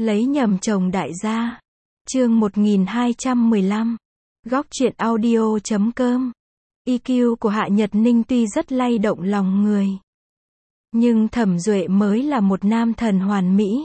Lấy nhầm chồng đại gia. Chương 1215. Góc truyện audio.com. EQ của Hạ Nhật Ninh tuy rất lay động lòng người, nhưng Thẩm Duệ mới là một nam thần hoàn mỹ.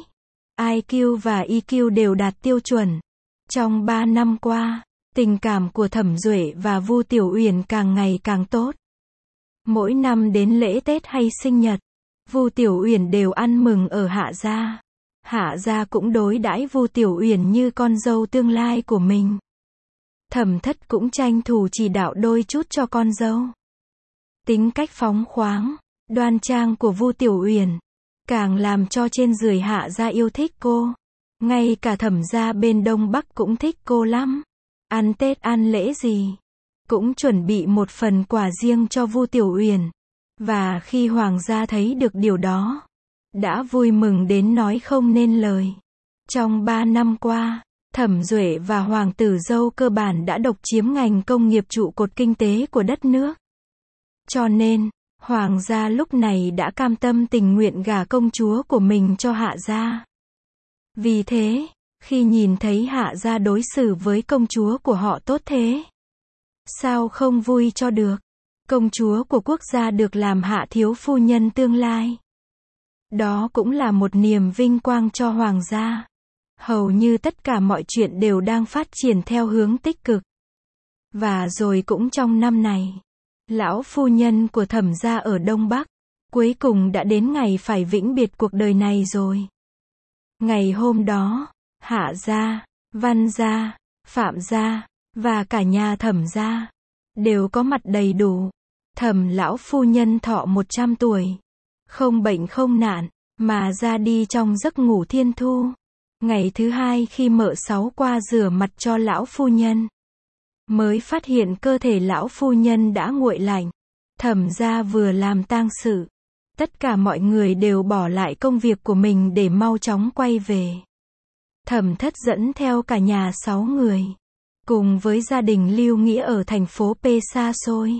IQ và EQ đều đạt tiêu chuẩn. Trong 3 năm qua, tình cảm của Thẩm Duệ và Vu Tiểu Uyển càng ngày càng tốt. Mỗi năm đến lễ Tết hay sinh nhật, Vu Tiểu Uyển đều ăn mừng ở Hạ gia. Hạ gia cũng đối đãi Vu Tiểu Uyển như con dâu tương lai của mình. Thẩm Thất cũng tranh thủ chỉ đạo đôi chút cho con dâu. Tính cách phóng khoáng, đoan trang của Vu Tiểu Uyển càng làm cho trên dưới Hạ gia yêu thích cô. Ngay cả Thẩm gia bên Đông Bắc cũng thích cô lắm. Ăn Tết ăn lễ gì, cũng chuẩn bị một phần quà riêng cho Vu Tiểu Uyển. Và khi Hoàng gia thấy được điều đó, đã vui mừng đến nói không nên lời. Trong 3 năm qua, Thẩm Duệ và Hoàng tử dâu cơ bản đã độc chiếm ngành công nghiệp trụ cột kinh tế của đất nước. Cho nên, Hoàng gia lúc này đã cam tâm tình nguyện gả công chúa của mình cho Hạ gia. Vì thế, khi nhìn thấy Hạ gia đối xử với công chúa của họ tốt thế, sao không vui cho được? Công chúa của quốc gia được làm Hạ thiếu phu nhân tương lai. Đó cũng là một niềm vinh quang cho Hoàng gia. Hầu như tất cả mọi chuyện đều đang phát triển theo hướng tích cực. Và rồi cũng trong năm này, lão phu nhân của Thẩm gia ở Đông Bắc, cuối cùng đã đến ngày phải vĩnh biệt cuộc đời này rồi. Ngày hôm đó, Hạ gia, Văn gia, Phạm gia, và cả nhà Thẩm gia, đều có mặt đầy đủ. Thẩm lão phu nhân thọ 100 tuổi. Không bệnh không nạn, mà ra đi trong giấc ngủ thiên thu. Ngày thứ hai khi mợ Sáu qua rửa mặt cho lão phu nhân, mới phát hiện cơ thể lão phu nhân đã nguội lạnh. Thẩm gia vừa làm tang sự, tất cả mọi người đều bỏ lại công việc của mình để mau chóng quay về. Thẩm Thất dẫn theo cả nhà 6 người, cùng với gia đình Lưu Nghĩa ở thành phố P xa xôi,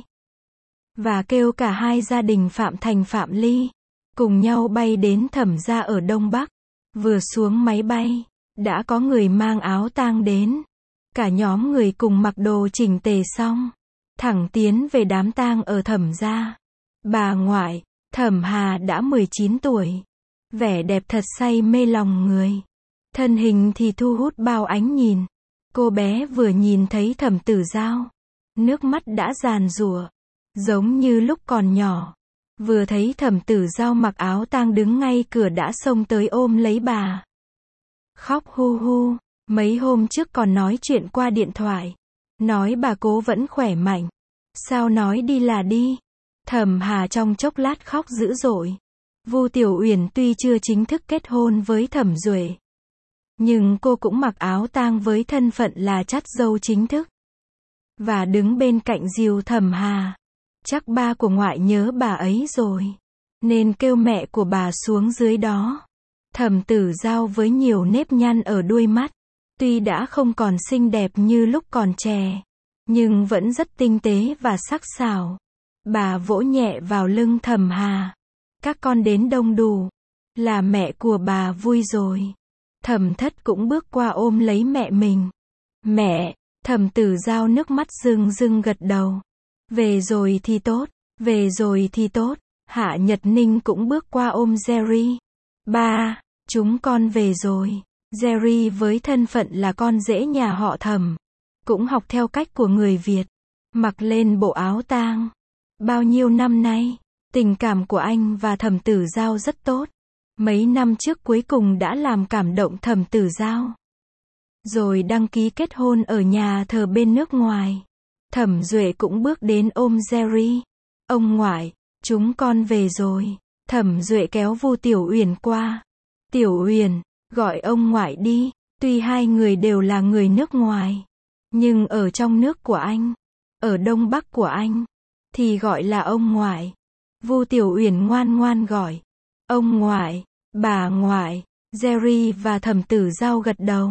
và kêu cả hai gia đình Phạm Thành Phạm Ly cùng nhau bay đến Thẩm gia ở Đông Bắc. Vừa xuống máy bay, đã có người mang áo tang đến. Cả nhóm người cùng mặc đồ chỉnh tề xong, thẳng tiến về đám tang ở Thẩm gia. Bà ngoại, Thẩm Hà đã 19 tuổi. Vẻ đẹp thật say mê lòng người. Thân hình thì thu hút bao ánh nhìn. Cô bé vừa nhìn thấy Thẩm Tử Giao, nước mắt đã giàn giụa, giống như lúc còn nhỏ. Vừa thấy Thẩm Tử Giao mặc áo tang đứng ngay cửa đã xông tới ôm lấy bà. Khóc hu hu, mấy hôm trước còn nói chuyện qua điện thoại. Nói bà cố vẫn khỏe mạnh. Sao nói đi là đi. Thẩm Hà trong chốc lát khóc dữ dội. Vu Tiểu Uyển tuy chưa chính thức kết hôn với Thẩm Duệ, nhưng cô cũng mặc áo tang với thân phận là chắt dâu chính thức. Và đứng bên cạnh dìu Thẩm Hà. Chắc ba của ngoại nhớ bà ấy rồi, nên kêu mẹ của bà xuống dưới đó. Thẩm Tử Giao với nhiều nếp nhăn ở đuôi mắt, tuy đã không còn xinh đẹp như lúc còn trẻ, nhưng vẫn rất tinh tế và sắc sảo. Bà vỗ nhẹ vào lưng Thẩm Hà. Các con đến đông đủ, là mẹ của bà vui rồi. Thẩm Thất cũng bước qua ôm lấy mẹ mình. Mẹ, Thẩm Tử Giao nước mắt rưng rưng gật đầu. Về rồi thì tốt, về rồi thì tốt. Hạ Nhật Ninh cũng bước qua ôm Jerry. Ba, chúng con về rồi. Jerry với thân phận là con rể nhà họ Thẩm, cũng học theo cách của người Việt, mặc lên bộ áo tang. Bao nhiêu năm nay, tình cảm của anh và Thẩm Tử Giao rất tốt. Mấy năm trước cuối cùng đã làm cảm động Thẩm Tử Giao, rồi đăng ký kết hôn ở nhà thờ bên nước ngoài. Thẩm Duệ cũng bước đến ôm Jerry. Ông ngoại, chúng con về rồi. Thẩm Duệ kéo Vu Tiểu Uyển qua. Tiểu Uyển, gọi ông ngoại đi. Tuy hai người đều là người nước ngoài, nhưng ở trong nước của anh, ở Đông Bắc của anh, thì gọi là ông ngoại. Vu Tiểu Uyển ngoan ngoan gọi. Ông ngoại, bà ngoại. Jerry và Thẩm Tử Giao gật đầu.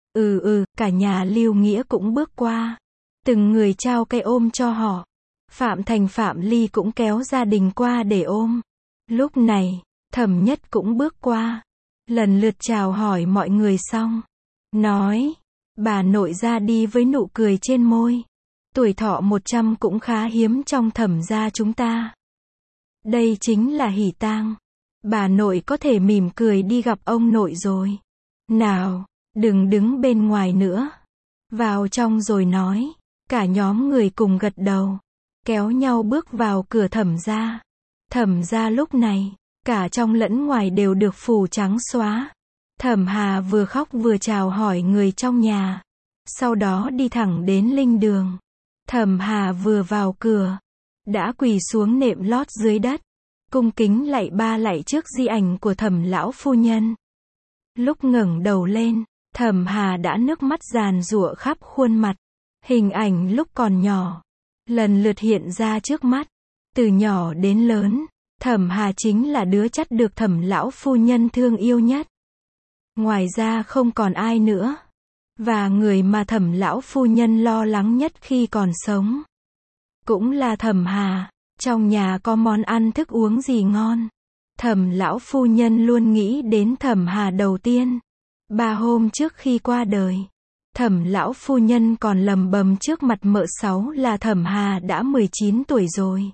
Cả nhà Lưu Nghĩa cũng bước qua. Từng người trao cây ôm cho họ. Phạm Thành Phạm Ly cũng kéo gia đình qua để ôm. Lúc này, Thẩm Nhất cũng bước qua. lần lượt chào hỏi mọi người xong, nói, bà nội ra đi với nụ cười trên môi. Tuổi thọ 100 cũng khá hiếm trong Thẩm gia chúng ta. Đây chính là hỷ tang. Bà nội có thể mỉm cười đi gặp ông nội rồi. Nào, đừng đứng bên ngoài nữa. Vào trong rồi nói. Cả nhóm người cùng gật đầu, kéo nhau bước vào cửa Thẩm gia. Thẩm gia lúc này, cả trong lẫn ngoài đều được phủ trắng xóa. Thẩm Hà vừa khóc vừa chào hỏi người trong nhà, sau đó đi thẳng đến linh đường. Thẩm Hà vừa vào cửa, đã quỳ xuống nệm lót dưới đất, cung kính lạy ba lạy trước di ảnh của Thẩm lão phu nhân. Lúc ngẩng đầu lên, Thẩm Hà đã nước mắt giàn giụa khắp khuôn mặt. Hình ảnh lúc còn nhỏ, lần lượt hiện ra trước mắt. Từ nhỏ đến lớn, Thẩm Hà chính là đứa chắt được Thẩm lão phu nhân thương yêu nhất. Ngoài ra không còn ai nữa. Và người mà Thẩm lão phu nhân lo lắng nhất khi còn sống, cũng là Thẩm Hà. Trong nhà có món ăn thức uống gì ngon, Thẩm lão phu nhân luôn nghĩ đến Thẩm Hà đầu tiên. 3 hôm trước khi qua đời, Thẩm lão phu nhân còn lầm bầm trước mặt mợ Sáu là Thẩm Hà đã 19 tuổi rồi.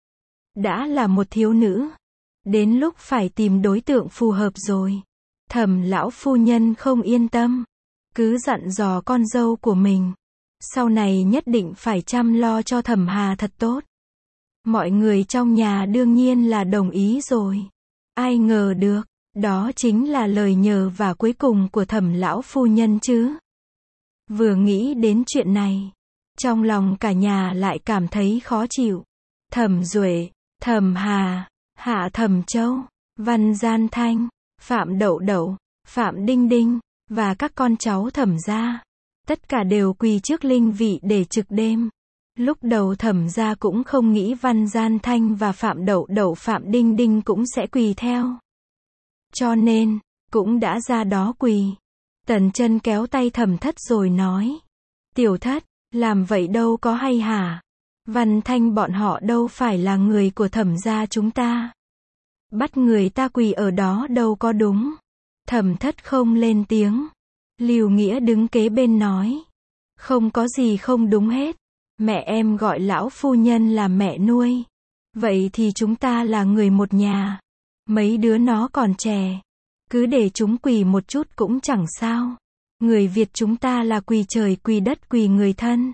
Đã là một thiếu nữ. Đến lúc phải tìm đối tượng phù hợp rồi. Thẩm lão phu nhân không yên tâm. Cứ dặn dò con dâu của mình. Sau này nhất định phải chăm lo cho Thẩm Hà thật tốt. Mọi người trong nhà đương nhiên là đồng ý rồi. Ai ngờ được, đó chính là lời nhờ vả cuối cùng của Thẩm lão phu nhân chứ. Vừa nghĩ đến chuyện này, trong lòng cả nhà lại cảm thấy khó chịu. Thẩm Duệ, Thẩm Hà, Hạ Thẩm Châu, Văn Gian Thanh, Phạm Đậu Đậu, Phạm Đinh Đinh, và các con cháu Thẩm gia, tất cả đều quỳ trước linh vị để trực đêm. Lúc đầu Thẩm gia cũng không nghĩ Văn Gian Thanh và Phạm Đậu Đậu Phạm Đinh Đinh cũng sẽ quỳ theo. Cho nên, cũng đã ra đó quỳ. Tần Chân kéo tay Thẩm Thất rồi nói. Tiểu Thất, làm vậy đâu có hay hả? Văn Thanh bọn họ đâu phải là người của Thẩm gia chúng ta. Bắt người ta quỳ ở đó đâu có đúng. Thẩm Thất không lên tiếng. Lưu Nghĩa đứng kế bên nói. Không có gì không đúng hết. Mẹ em gọi lão phu nhân là mẹ nuôi. Vậy thì chúng ta là người một nhà. Mấy đứa nó còn trẻ. Cứ để chúng quỳ một chút cũng chẳng sao. Người Việt chúng ta là quỳ trời quỳ đất quỳ người thân.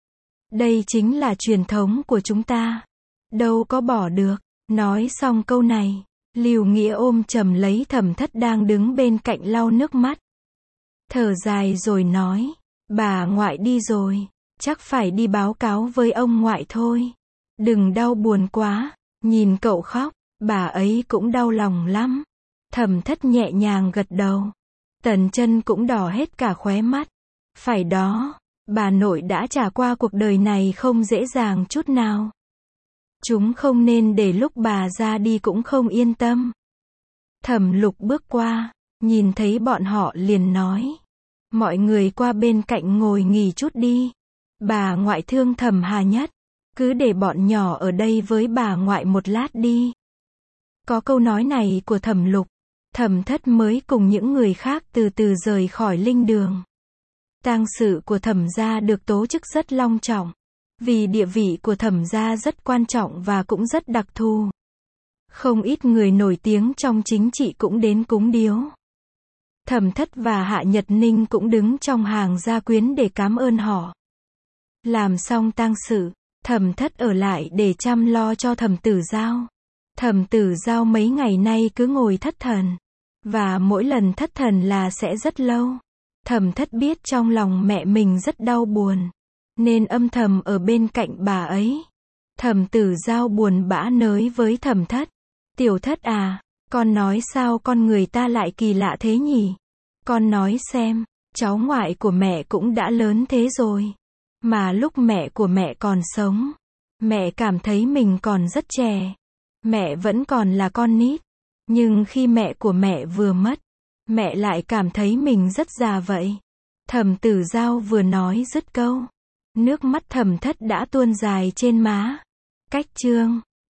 Đây chính là truyền thống của chúng ta. Đâu có bỏ được. Nói xong câu này, Lưu Nghĩa ôm chầm lấy Thẩm Thất đang đứng bên cạnh lau nước mắt. Thở dài rồi nói. Bà ngoại đi rồi. Chắc phải đi báo cáo với ông ngoại thôi. Đừng đau buồn quá. Nhìn cậu khóc, bà ấy cũng đau lòng lắm. Thẩm Thất nhẹ nhàng gật đầu. Tần Chân cũng đỏ hết cả khóe mắt. Phải đó, bà nội đã trải qua cuộc đời này không dễ dàng chút nào. Chúng không nên để lúc bà ra đi cũng không yên tâm. Thẩm Lục bước qua, nhìn thấy bọn họ liền nói. Mọi người qua bên cạnh ngồi nghỉ chút đi. Bà ngoại thương Thẩm Hà nhất. Cứ để bọn nhỏ ở đây với bà ngoại một lát đi. Có câu nói này của Thẩm Lục, Thẩm Thất mới cùng những người khác từ từ rời khỏi linh đường. Tang sự của Thẩm gia được tổ chức rất long trọng. Vì địa vị của Thẩm gia rất quan trọng và cũng rất đặc thù. Không ít người nổi tiếng trong chính trị cũng đến cúng điếu. Thẩm Thất và Hạ Nhật Ninh cũng đứng trong hàng gia quyến để cảm ơn họ. Làm xong tang sự, Thẩm Thất ở lại để chăm lo cho Thẩm Tử Giao. Thẩm Tử Giao mấy ngày nay cứ ngồi thất thần. Và mỗi lần thất thần là sẽ rất lâu. Thẩm Thất biết trong lòng mẹ mình rất đau buồn. Nên âm thầm ở bên cạnh bà ấy. Thẩm Tử Giao buồn bã nói với Thẩm Thất. Tiểu Thất à, con nói sao con người ta lại kỳ lạ thế nhỉ? Con nói xem, cháu ngoại của mẹ cũng đã lớn thế rồi. Mà lúc mẹ của mẹ còn sống, mẹ cảm thấy mình còn rất trẻ. Mẹ vẫn còn là con nít. Nhưng khi mẹ của mẹ vừa mất, mẹ lại cảm thấy mình rất già vậy. Thẩm Tử Giao vừa nói dứt câu, nước mắt Thẩm Thất đã tuôn dài trên má. Cách chương